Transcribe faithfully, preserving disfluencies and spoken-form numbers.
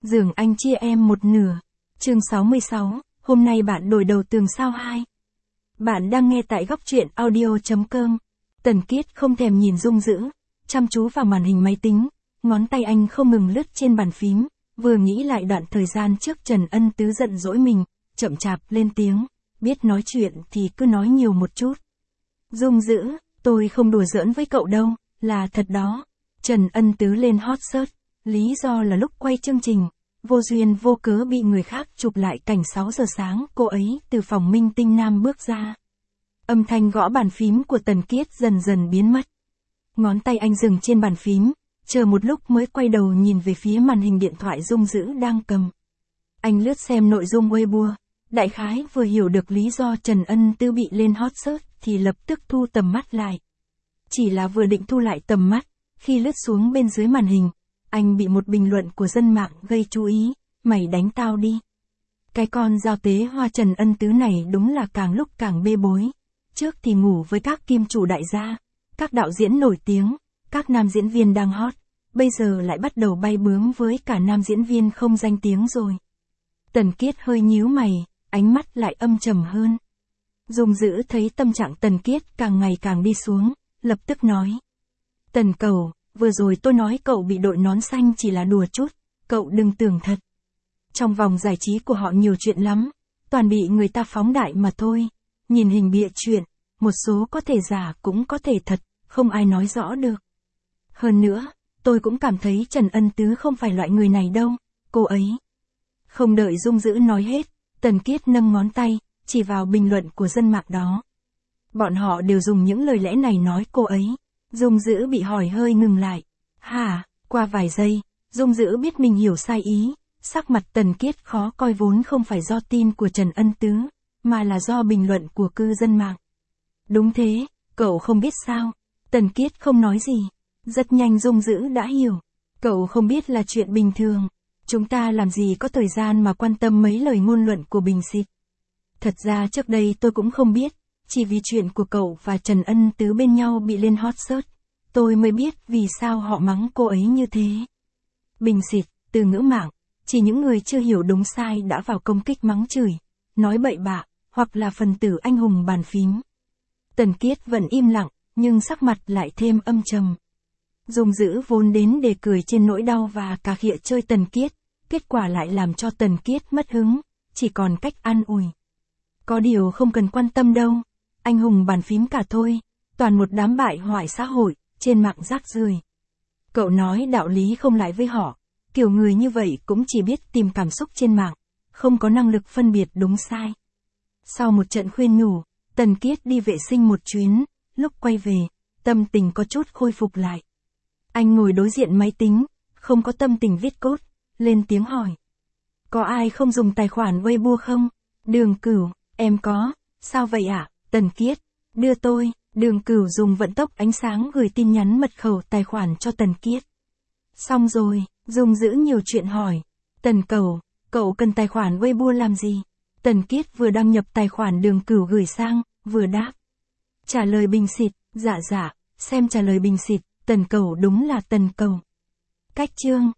Giường anh chia em một nửa. Chương sáu mươi sáu, hôm nay bạn đổi đầu tường sao hai. Bạn đang nghe tại góc truyện audio.com. Tần Kiết không thèm nhìn Dung Dữ, chăm chú vào màn hình máy tính, ngón tay anh không ngừng lướt trên bàn phím, vừa nghĩ lại đoạn thời gian trước Trần Ân Tứ giận dỗi mình, chậm chạp lên tiếng, biết nói chuyện thì cứ nói nhiều một chút. Dung Dữ, tôi không đùa giỡn với cậu đâu, là thật đó. Trần Ân Tứ lên hot search, lý do là lúc quay chương trình, vô duyên vô cớ bị người khác chụp lại cảnh sáu giờ sáng cô ấy từ phòng minh tinh nam bước ra. Âm thanh gõ bàn phím của Tần Kiết dần dần biến mất. Ngón tay anh dừng trên bàn phím, chờ một lúc mới quay đầu nhìn về phía màn hình điện thoại Dung Dữ đang cầm. Anh lướt xem nội dung Weibo, đại khái vừa hiểu được lý do Trần Ân Tứ bị lên hot search thì lập tức thu tầm mắt lại. Chỉ là vừa định thu lại tầm mắt, khi lướt xuống bên dưới màn hình, anh bị một bình luận của dân mạng gây chú ý, mày đánh tao đi. Cái con giao tế hoa Trần Ân Tứ này đúng là càng lúc càng bê bối. Trước thì ngủ với các kim chủ đại gia, các đạo diễn nổi tiếng, các nam diễn viên đang hot, bây giờ lại bắt đầu bay bướm với cả nam diễn viên không danh tiếng rồi. Tần Kiết hơi nhíu mày, ánh mắt lại âm trầm hơn. Dung Dữ thấy tâm trạng Tần Kiết càng ngày càng đi xuống, lập tức nói. Tần Cầu, vừa rồi tôi nói cậu bị đội nón xanh chỉ là đùa chút, cậu đừng tưởng thật. Trong vòng giải trí của họ nhiều chuyện lắm, toàn bị người ta phóng đại mà thôi. Nhìn hình bịa chuyện, một số có thể giả cũng có thể thật, không ai nói rõ được. Hơn nữa, tôi cũng cảm thấy Trần Ân Tứ không phải loại người này đâu, cô ấy. Không đợi Dung Dữ nói hết, Tần Kiết nâng ngón tay, chỉ vào bình luận của dân mạng đó. Bọn họ đều dùng những lời lẽ này nói cô ấy. Dung Dữ bị hỏi hơi ngừng lại. Hả, qua vài giây, Dung Dữ biết mình hiểu sai ý, sắc mặt Tần Kiết khó coi vốn không phải do tin của Trần Ân Tứ, mà là do bình luận của cư dân mạng. Đúng thế, cậu không biết sao. Tần Kiết không nói gì. Rất nhanh Dung Dữ đã hiểu. Cậu không biết là chuyện bình thường. Chúng ta làm gì có thời gian mà quan tâm mấy lời ngôn luận của Bình Xịt. Thật ra trước đây tôi cũng không biết, chỉ vì chuyện của cậu và Trần Ân Tứ bên nhau bị lên hot search, tôi mới biết vì sao họ mắng cô ấy như thế. Bình Xịt, từ ngữ mạng, chỉ những người chưa hiểu đúng sai đã vào công kích mắng chửi, nói bậy bạ, hoặc là phần tử anh hùng bàn phím. Tần Kiết vẫn im lặng, nhưng sắc mặt lại thêm âm trầm. Dung Dữ vốn đến để cười trên nỗi đau và cà khịa chơi Tần Kiết, kết quả lại làm cho Tần Kiết mất hứng, chỉ còn cách an ủi. Có điều không cần quan tâm đâu, anh hùng bàn phím cả thôi, toàn một đám bại hoại xã hội, trên mạng rác rưởi. Cậu nói đạo lý không lại với họ, kiểu người như vậy cũng chỉ biết tìm cảm xúc trên mạng, không có năng lực phân biệt đúng sai. Sau một trận khuyên nhủ, Tần Kiết đi vệ sinh một chuyến, lúc quay về, tâm tình có chút khôi phục lại. Anh ngồi đối diện máy tính, không có tâm tình viết code, lên tiếng hỏi. Có ai không dùng tài khoản Weibo không? Đường Cửu, em có, sao vậy ạ? Tần Kiết, đưa tôi. Đường Cửu dùng vận tốc ánh sáng gửi tin nhắn mật khẩu tài khoản cho Tần Kiết. Xong rồi, Dung Dữ nhiều chuyện hỏi. Tần Cầu, cậu cần tài khoản Weibo làm gì? Tần Kiết vừa đăng nhập tài khoản Đường Cửu gửi sang, vừa đáp. Trả lời Bình Xịt, dạ dạ, xem trả lời Bình Xịt, Tần Cầu đúng là Tần Cầu. Cách chương.